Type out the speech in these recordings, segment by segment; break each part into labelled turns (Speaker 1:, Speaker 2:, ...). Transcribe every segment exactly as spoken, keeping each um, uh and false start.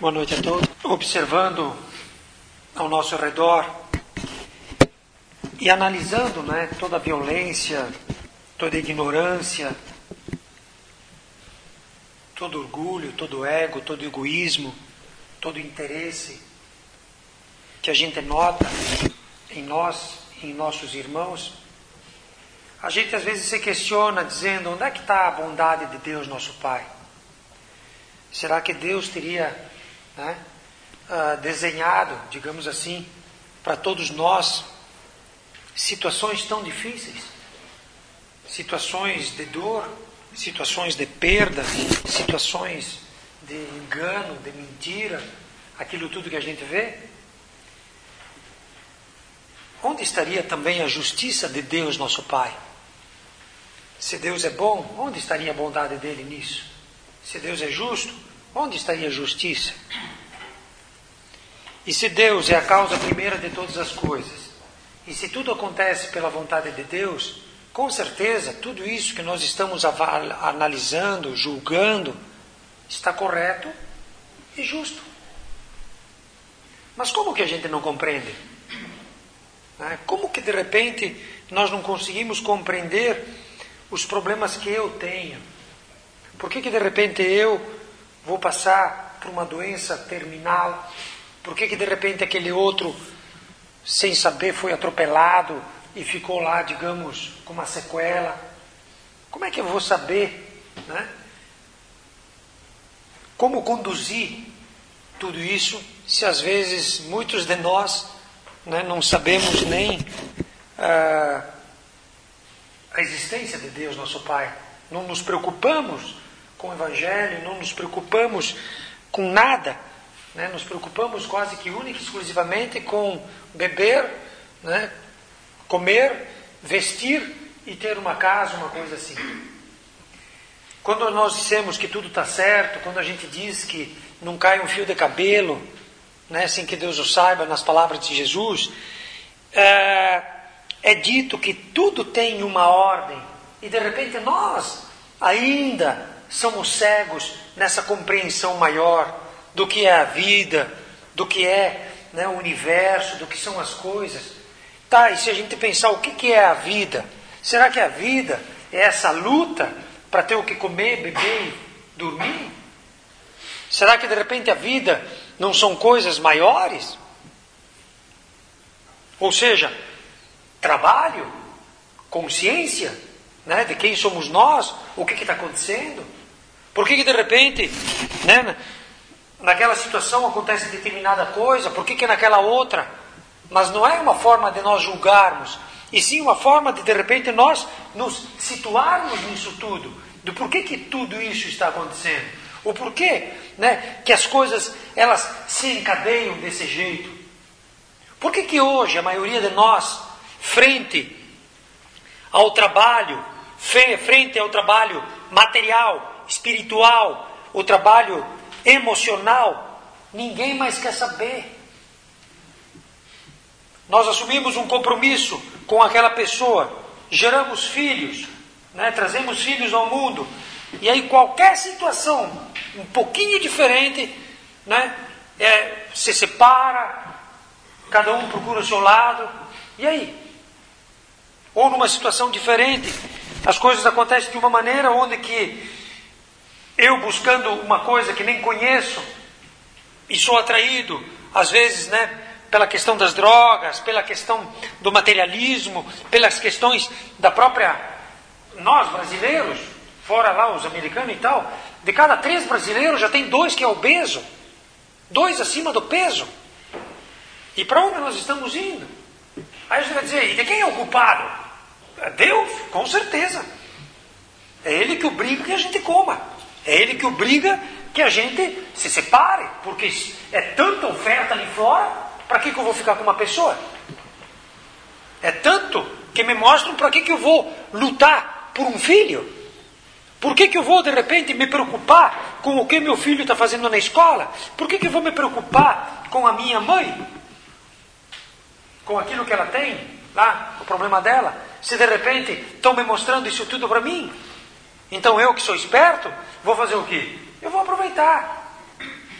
Speaker 1: Boa noite a todos. Observando ao nosso redor e analisando, né, toda a violência, toda a ignorância, todo orgulho, todo ego, todo egoísmo, todo interesse que a gente nota em nós, em nossos irmãos, a gente às vezes se questiona dizendo: onde é que está a bondade de Deus, nosso Pai? Será que Deus teria, né, uh, desenhado, digamos assim, para todos nós situações tão difíceis? Situações de dor, situações de perda, situações de engano, de mentira, aquilo tudo que a gente vê? Onde estaria também a justiça de Deus, nosso Pai? Se Deus é bom, onde estaria a bondade dele nisso? Se Deus é justo, onde estaria a justiça? E se Deus é a causa primeira de todas as coisas, e se tudo acontece pela vontade de Deus, com certeza tudo isso que nós estamos analisando, julgando, está correto e justo. Mas como que a gente não compreende? Como que de repente nós não conseguimos compreender os problemas que eu tenho? Por que que de repente eu vou passar por uma doença terminal? Por que que de repente aquele outro, sem saber, foi atropelado e ficou lá, digamos, com uma sequela? Como é que eu vou saber, né, como conduzir tudo isso, se às vezes muitos de nós, né, não sabemos nem uh, a existência de Deus, nosso Pai? Não nos preocupamos com o Evangelho, não nos preocupamos com nada, né? Nos preocupamos quase que única e exclusivamente com beber, né, comer, vestir e ter uma casa, uma coisa assim. Quando nós dissemos que tudo está certo, quando a gente diz que não cai um fio de cabelo, né, sem que Deus o saiba, nas palavras de Jesus, é, é dito que tudo tem uma ordem, e de repente nós ainda somos cegos nessa compreensão maior do que é a vida, do que é, né, o universo, do que são as coisas. Tá, e se a gente pensar o que, que é a vida? Será que a vida é essa luta para ter o que comer, beber e dormir? Será que de repente a vida não são coisas maiores? Ou seja, trabalho, consciência, né, de quem somos nós, o que está acontecendo? Por que que de repente, né, naquela situação acontece determinada coisa? Por que que naquela outra? Mas não é uma forma de nós julgarmos, e sim uma forma de de repente nós nos situarmos nisso tudo, do porquê que tudo isso está acontecendo, o porquê, né, que as coisas elas se encadeiam desse jeito. Por que que hoje a maioria de nós, frente ao trabalho, frente ao trabalho material, espiritual, o trabalho emocional, ninguém mais quer saber? Nós assumimos um compromisso com aquela pessoa, geramos filhos, né, trazemos filhos ao mundo, e aí qualquer situação um pouquinho diferente, né, é, se separa, cada um procura o seu lado, e aí? Ou numa situação diferente, as coisas acontecem de uma maneira onde que eu, buscando uma coisa que nem conheço, e sou atraído, às vezes, né, pela questão das drogas, pela questão do materialismo, pelas questões da própria... Nós, brasileiros, fora lá os americanos e tal, de cada três brasileiros já tem dois que é obeso, dois acima do peso. E para onde nós estamos indo? Aí a gente vai dizer: e de quem é o culpado? É Deus, com certeza. É Ele que obriga que a gente coma. É Ele que obriga que a gente se separe. Porque é tanta oferta ali fora, para que, que eu vou ficar com uma pessoa? É tanto que me mostram para que, que eu vou lutar por um filho. Por que, que eu vou de repente me preocupar com o que meu filho está fazendo na escola? Por que, que eu vou me preocupar com a minha mãe? Com aquilo que ela tem lá, o problema dela? Se de repente estão me mostrando isso tudo para mim? Então eu, que sou esperto, vou fazer o quê? Eu vou aproveitar.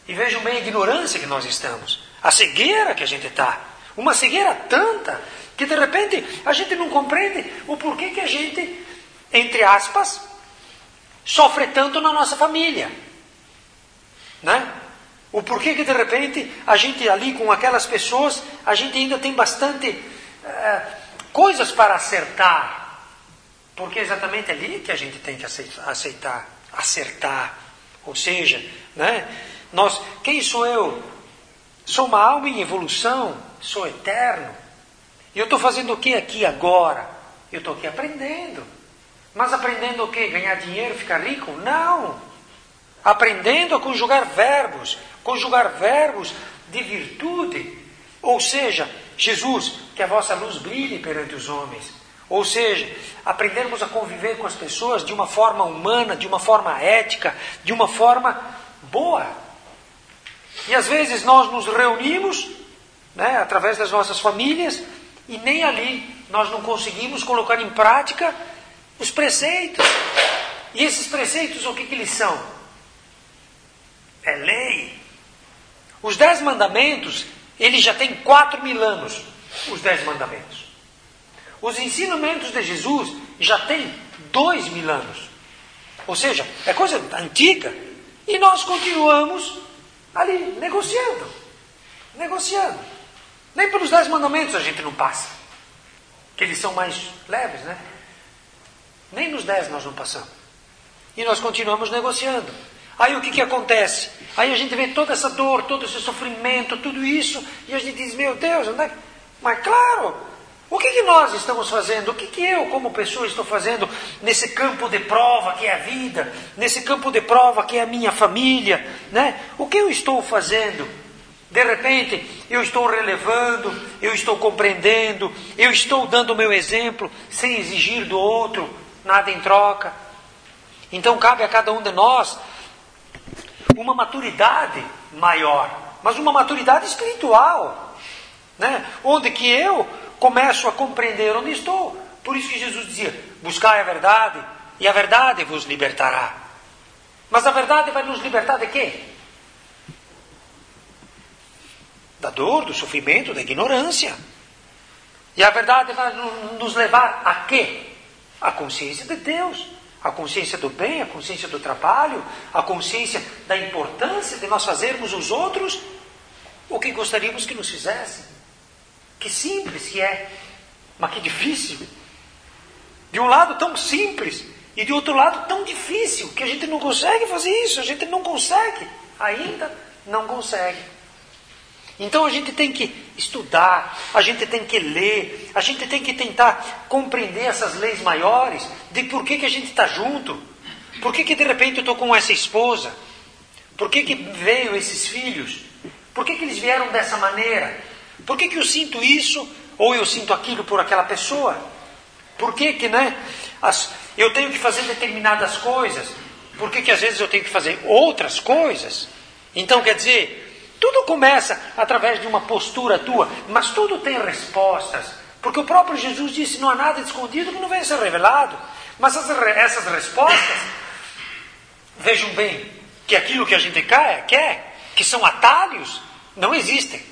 Speaker 1: E vejam bem a ignorância que nós estamos. A cegueira que a gente está. Uma cegueira tanta que de repente a gente não compreende o porquê que a gente, entre aspas, sofre tanto na nossa família. Né? O porquê que de repente a gente ali com aquelas pessoas, a gente ainda tem bastante uh, coisas para acertar. Porque é exatamente ali que a gente tem que aceitar, aceitar acertar. Ou seja, né? Nós, quem sou eu? Sou uma alma em evolução, sou eterno. E eu estou fazendo o que aqui agora? Eu estou aqui aprendendo. Mas aprendendo o quê? Ganhar dinheiro, ficar rico? Não. Aprendendo a conjugar verbos. Conjugar verbos de virtude. Ou seja, Jesus, que a vossa luz brilhe perante os homens. Ou seja, aprendermos a conviver com as pessoas de uma forma humana, de uma forma ética, de uma forma boa. E às vezes nós nos reunimos, né, através das nossas famílias, e nem ali nós não conseguimos colocar em prática os preceitos. E esses preceitos, o que, que eles são? É lei. Os dez mandamentos, eles já têm quatro mil anos, os dez mandamentos. Os ensinamentos de Jesus já têm dois mil anos. Ou seja, é coisa antiga. E nós continuamos ali, negociando. Negociando. Nem pelos dez mandamentos a gente não passa. Que eles são mais leves, né? Nem nos dez nós não passamos. E nós continuamos negociando. Aí o que, que acontece? Aí a gente vê toda essa dor, todo esse sofrimento, tudo isso, e a gente diz, meu Deus, onde é que... Mas claro, o que, que nós estamos fazendo? O que, que eu, como pessoa, estou fazendo nesse campo de prova que é a vida, nesse campo de prova que é a minha família, né? O que eu estou fazendo? De repente, eu estou relevando, eu estou compreendendo, eu estou dando o meu exemplo, sem exigir do outro nada em troca. Então cabe a cada um de nós uma maturidade maior, mas uma maturidade espiritual, né? Onde que eu começo a compreender onde estou. Por isso que Jesus dizia, buscai a verdade, e a verdade vos libertará. Mas a verdade vai nos libertar de quê? Da dor, do sofrimento, da ignorância. E a verdade vai nos levar a quê? A consciência de Deus. A consciência do bem, a consciência do trabalho, a consciência da importância de nós fazermos os outros o que gostaríamos que nos fizessem. Que simples que é, mas que difícil. De um lado tão simples e de outro lado tão difícil, que a gente não consegue fazer isso, a gente não consegue, ainda não consegue. Então a gente tem que estudar, a gente tem que ler, a gente tem que tentar compreender essas leis maiores, de por que, que a gente está junto, por que, que de repente eu estou com essa esposa, por que, que veio esses filhos, por que, que eles vieram dessa maneira, por que, que eu sinto isso, ou eu sinto aquilo por aquela pessoa, por que, que né, as, eu tenho que fazer determinadas coisas, por que, que às vezes eu tenho que fazer outras coisas. Então quer dizer... Tudo começa através de uma postura tua, mas tudo tem respostas. Porque o próprio Jesus disse, não há nada escondido que não venha a ser revelado. Mas essas, essas respostas, vejam bem, que aquilo que a gente quer, quer, que são atalhos, não existem.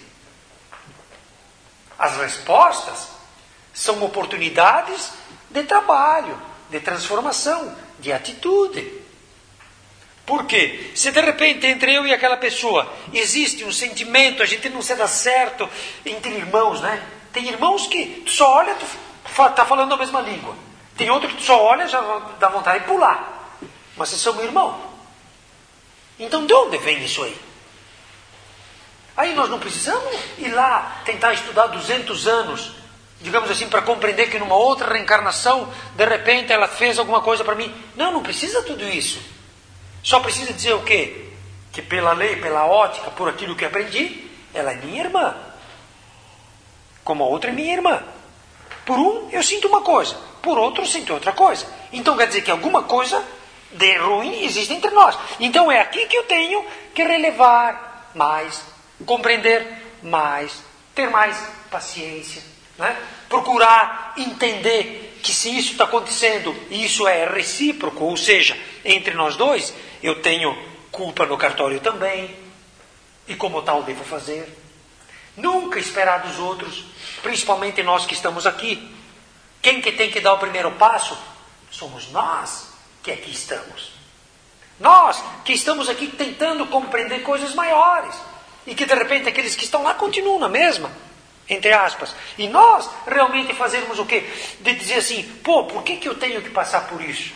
Speaker 1: As respostas são oportunidades de trabalho, de transformação, de atitude. Por quê? Se de repente entre eu e aquela pessoa existe um sentimento, a gente não se dá certo entre irmãos, né? Tem irmãos que tu só olha, tu está falando a mesma língua. Tem outro que tu só olha, já dá vontade de pular. Mas vocês são irmãos. Então de onde vem isso aí? Aí nós não precisamos ir lá tentar estudar duzentos anos, digamos assim, para compreender que numa outra reencarnação, de repente ela fez alguma coisa para mim. Não, não precisa tudo isso. Só precisa dizer o quê? Que pela lei, pela ótica, por aquilo que aprendi, ela é minha irmã. Como a outra é minha irmã. Por um, eu sinto uma coisa. Por outro, eu sinto outra coisa. Então quer dizer que alguma coisa de ruim existe entre nós. Então é aqui que eu tenho que relevar mais, compreender mais, ter mais paciência, né? Procurar entender que se isso está acontecendo e isso é recíproco, ou seja, entre nós dois, eu tenho culpa no cartório também, e como tal devo fazer. Nunca esperar dos outros, principalmente nós que estamos aqui. Quem que tem que dar o primeiro passo? Somos nós que aqui estamos. Nós que estamos aqui tentando compreender coisas maiores. E que de repente aqueles que estão lá continuam na mesma, entre aspas. E nós realmente fazermos o quê? De dizer assim, pô, por que, que eu tenho que passar por isso?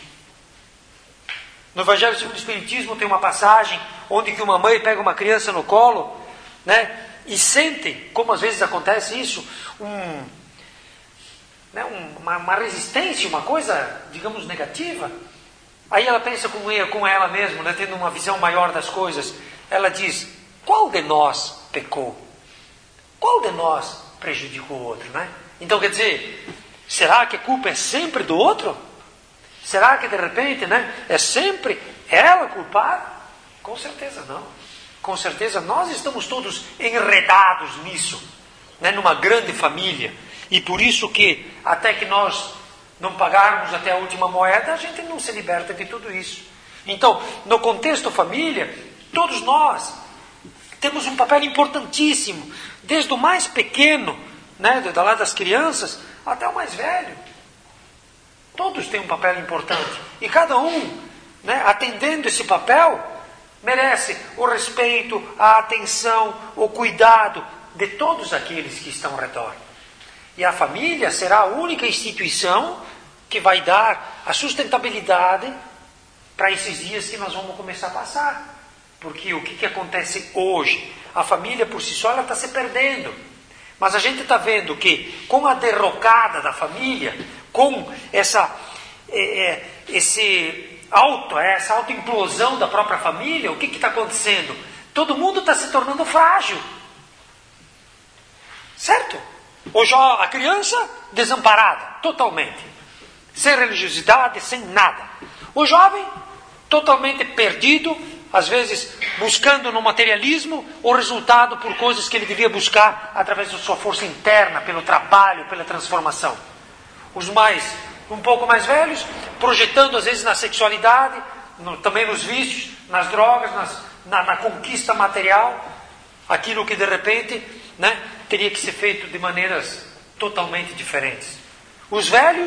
Speaker 1: No Evangelho segundo o Espiritismo tem uma passagem onde que uma mãe pega uma criança no colo, né? E sente, como às vezes acontece isso, um, né, uma, uma resistência, uma coisa, digamos, negativa. Aí ela pensa com ela, com ela mesma, né, tendo uma visão maior das coisas. Ela diz, qual de nós pecou? Qual de nós prejudicou o outro? Né? Então quer dizer, será que a culpa é sempre do outro? Será que de repente, né, é sempre ela culpada? Com certeza não. Com certeza nós estamos todos enredados nisso, né, numa grande família. E por isso que até que nós não pagarmos até a última moeda, a gente não se liberta de tudo isso. Então, no contexto família, todos nós temos um papel importantíssimo, desde o mais pequeno, né, da lá das crianças, até o mais velho. Todos têm um papel importante. E cada um, né, atendendo esse papel, merece o respeito, a atenção, o cuidado de todos aqueles que estão ao redor. E a família será a única instituição que vai dar a sustentabilidade para esses dias que nós vamos começar a passar. Porque o que, que acontece hoje? A família por si só ela está se perdendo. Mas a gente está vendo que com a derrocada da família, com essa, é, esse auto, essa autoimplosão da própria família, o que está acontecendo? Todo mundo está se tornando frágil. Certo? Hoje a criança desamparada, totalmente. Sem religiosidade, sem nada. O jovem totalmente perdido, às vezes buscando no materialismo o resultado por coisas que ele devia buscar através da sua força interna, pelo trabalho, pela transformação. Os mais, um pouco mais velhos, projetando às vezes na sexualidade, no, também nos vícios, nas drogas, nas, na, na conquista material, aquilo que de repente, né, teria que ser feito de maneiras totalmente diferentes. Os velhos,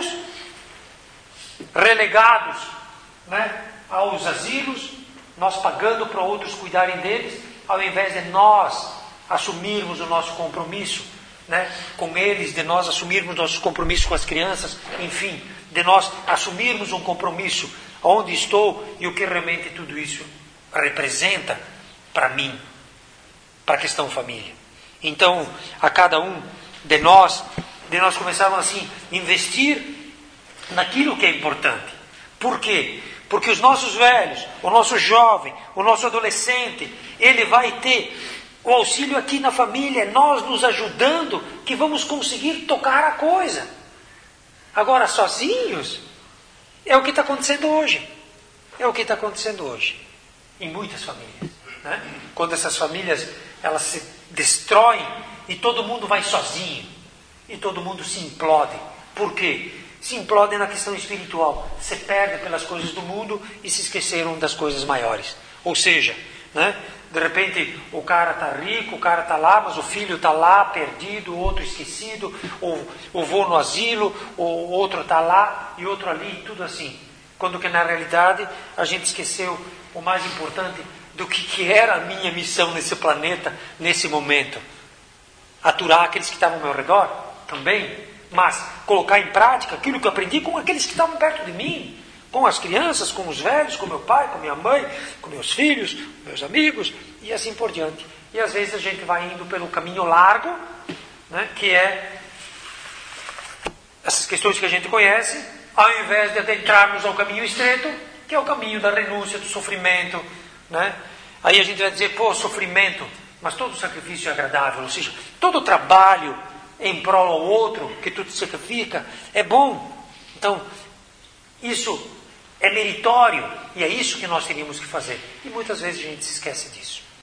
Speaker 1: relegados, né, aos asilos, nós pagando para outros cuidarem deles, ao invés de nós assumirmos o nosso compromisso, né, com eles, de nós assumirmos nossos compromissos com as crianças, enfim, de nós assumirmos um compromisso onde estou e o que realmente tudo isso representa para mim, para a questão família. Então, a cada um de nós, de nós começarmos assim, investir naquilo que é importante. Por quê? Porque os nossos velhos, o nosso jovem, o nosso adolescente, ele vai ter o auxílio aqui na família, nós nos ajudando, que vamos conseguir tocar a coisa. Agora, sozinhos, é o que está acontecendo hoje. É o que está acontecendo hoje. Em muitas famílias. Né? Quando essas famílias, elas se destroem e todo mundo vai sozinho. E todo mundo se implode. Por quê? Se implodem na questão espiritual, se perdem pelas coisas do mundo e se esqueceram das coisas maiores. Ou seja, né, de repente o cara está rico, o cara está lá, mas o filho está lá perdido, o outro esquecido, ou o vô no asilo, o outro está lá e outro ali, tudo assim. Quando que na realidade a gente esqueceu o mais importante do que, que era a minha missão nesse planeta, nesse momento. Aturar aqueles que estavam ao meu redor também. Mas colocar em prática aquilo que eu aprendi com aqueles que estavam perto de mim, com as crianças, com os velhos, com meu pai, com minha mãe, com meus filhos, meus amigos e assim por diante. E às vezes a gente vai indo pelo caminho largo, né, que é essas questões que a gente conhece, ao invés de adentrarmos ao caminho estreito, que é o caminho da renúncia, do sofrimento, né? Aí a gente vai dizer, pô, sofrimento, mas todo sacrifício é agradável, ou seja, todo trabalho em prol ao outro, que tu te sacrifica, é bom. Então, isso é meritório, e é isso que nós teríamos que fazer. E muitas vezes a gente se esquece disso.